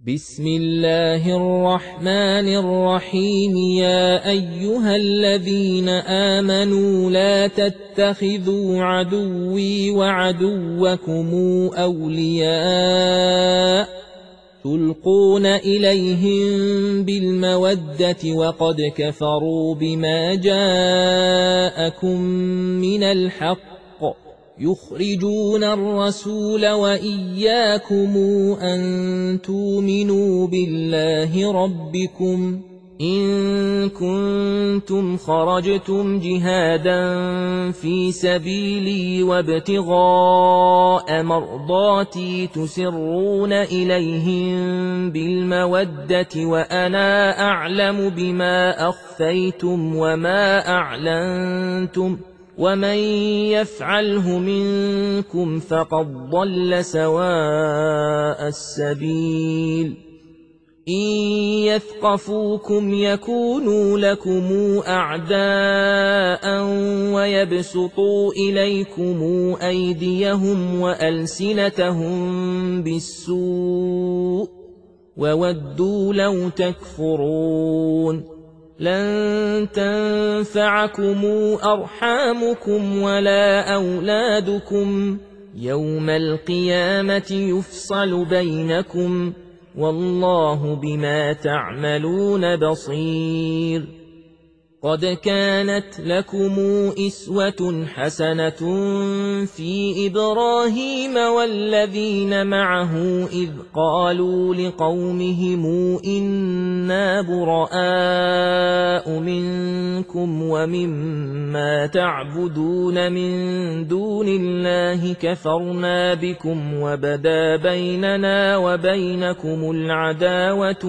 بسم الله الرحمن الرحيم يا أيها الذين آمنوا لا تتخذوا عدوي وعدوكم أولياء تلقون إليهم بالمودة وقد كفروا بما جاءكم من الحق يخرجون الرسول وإياكم أن تؤمنوا بالله ربكم إن كنتم خرجتم جهادا في سبيلي وابتغاء مرضاتي تسرون إليهم بالمودة وأنا أعلم بما أخفيتم وما أعلنتم ومن يفعله منكم فقد ضل سواء السبيل إن يثقفوكم يكونوا لكم أعداء ويبسطوا إليكم أيديهم وألسنتهم بالسوء وودوا لو تكفرون لن تنفعكم أرحامكم ولا أولادكم يوم القيامة يفصل بينكم والله بما تعملون بصير قد كانت لكم أسوة حسنة في إبراهيم والذين معه إذ قالوا لقومهم إنا براء منكم ومما تعبدون من دون الله كفرنا بكم وبدا بيننا وبينكم العداوة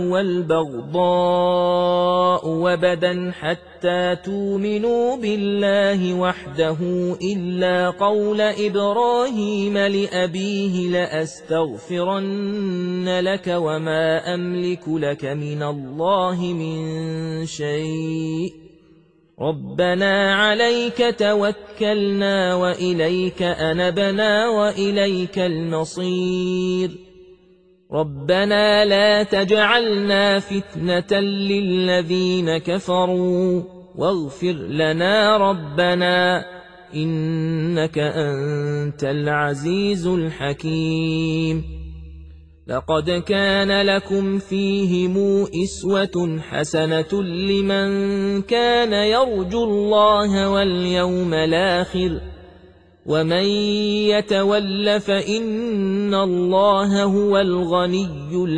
والبغضاء وبدا حتى تؤمنوا بالله وحده إلا قول إبراهيم لأبيه لأستغفرن لك وما أملك لك من الله من شيء ربنا عليك توكلنا وإليك أنبنا وإليك المصير ربنا لا تجعلنا فتنة للذين كفروا واغفر لنا ربنا إنك أنت العزيز الحكيم لقد كان لكم فيهم أسوة حسنة لمن كان يرجو الله واليوم الآخر ومن يتول فإن الله هو الغني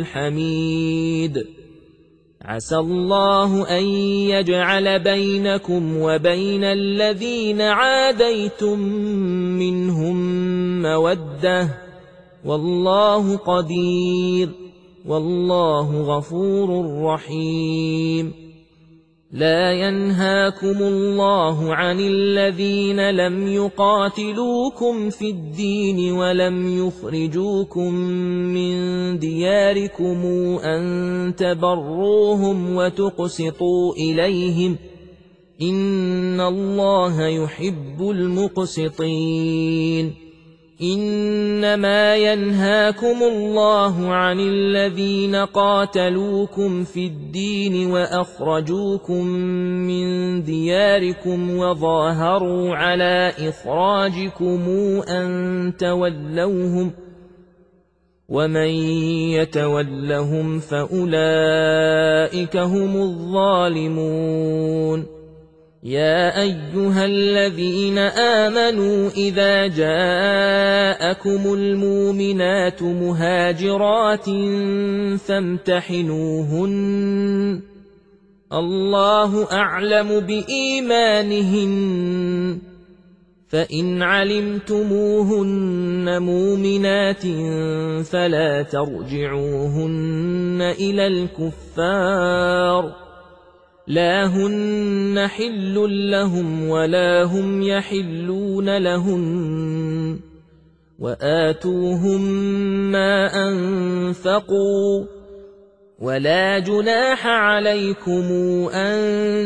الحميد عسى الله أن يجعل بينكم وبين الذين عاديتم منهم مودة والله قدير والله غفور رحيم لا ينهاكم الله عن الذين لم يقاتلوكم في الدين ولم يخرجوكم من دياركم أن تبروهم وتقسطوا إليهم إن الله يحب المقسطين إنما ينهاكم الله عن الذين قاتلوكم في الدين وأخرجوكم من دياركم وظاهروا على إخراجكم أن تولوهم ومن يتولهم فأولئك هم الظالمون يا أيها الذين آمنوا إذا جاءكم المؤمنات مهاجرات فامتحنوهن الله أعلم بإيمانهن فإن علمتموهن مؤمنات فلا ترجعوهن إلى الكفار لا هن حل لهم ولا هم يحلون لهن وآتوهم ما أنفقوا ولا جناح عليكم أن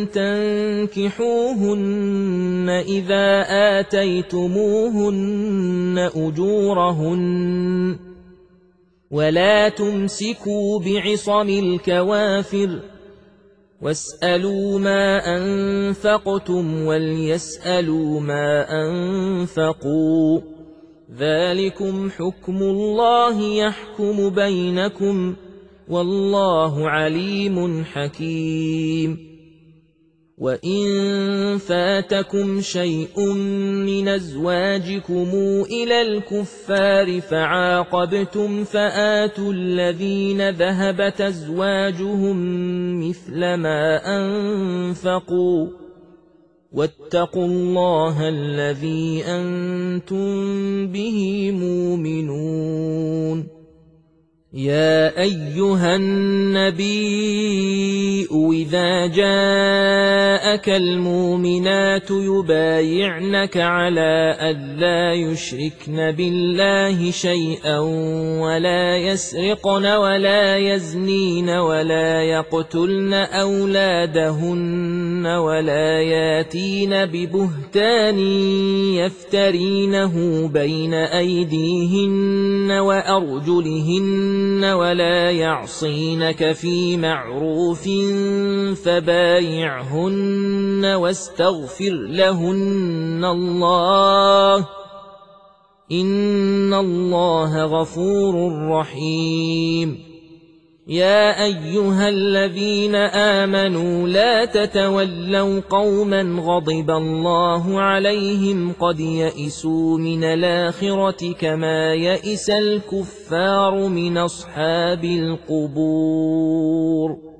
تنكحوهن إذا آتيتموهن أجورهن ولا تمسكوا بعصم الكوافر واسألوا ما أنفقتم وليسألوا ما أنفقوا ذلكم حكم الله يحكم بينكم والله عليم حكيم وإن فاتكم شيء من أزواجكم إلى الكفار فعاقبتم فآتوا الذين ذهبت أزواجهم مثل ما أنفقوا واتقوا الله الذي أنتم به مؤمنون يا أيها النبي إذا جاءك المؤمنات يبايعنك على ألا يشركن بالله شيئا ولا يسرقن ولا يزنين ولا يقتلن أولادهن ولا ياتين ببهتان يفترينه بين أيديهن وأرجلهن ولا يعصينك في معروف فبايعهن واستغفر لهن الله إن الله غفور رحيم يا أيها الذين آمنوا لا تتولوا قوما غضب الله عليهم قد يئسوا من الآخرة كما يئس الكفار من أصحاب القبور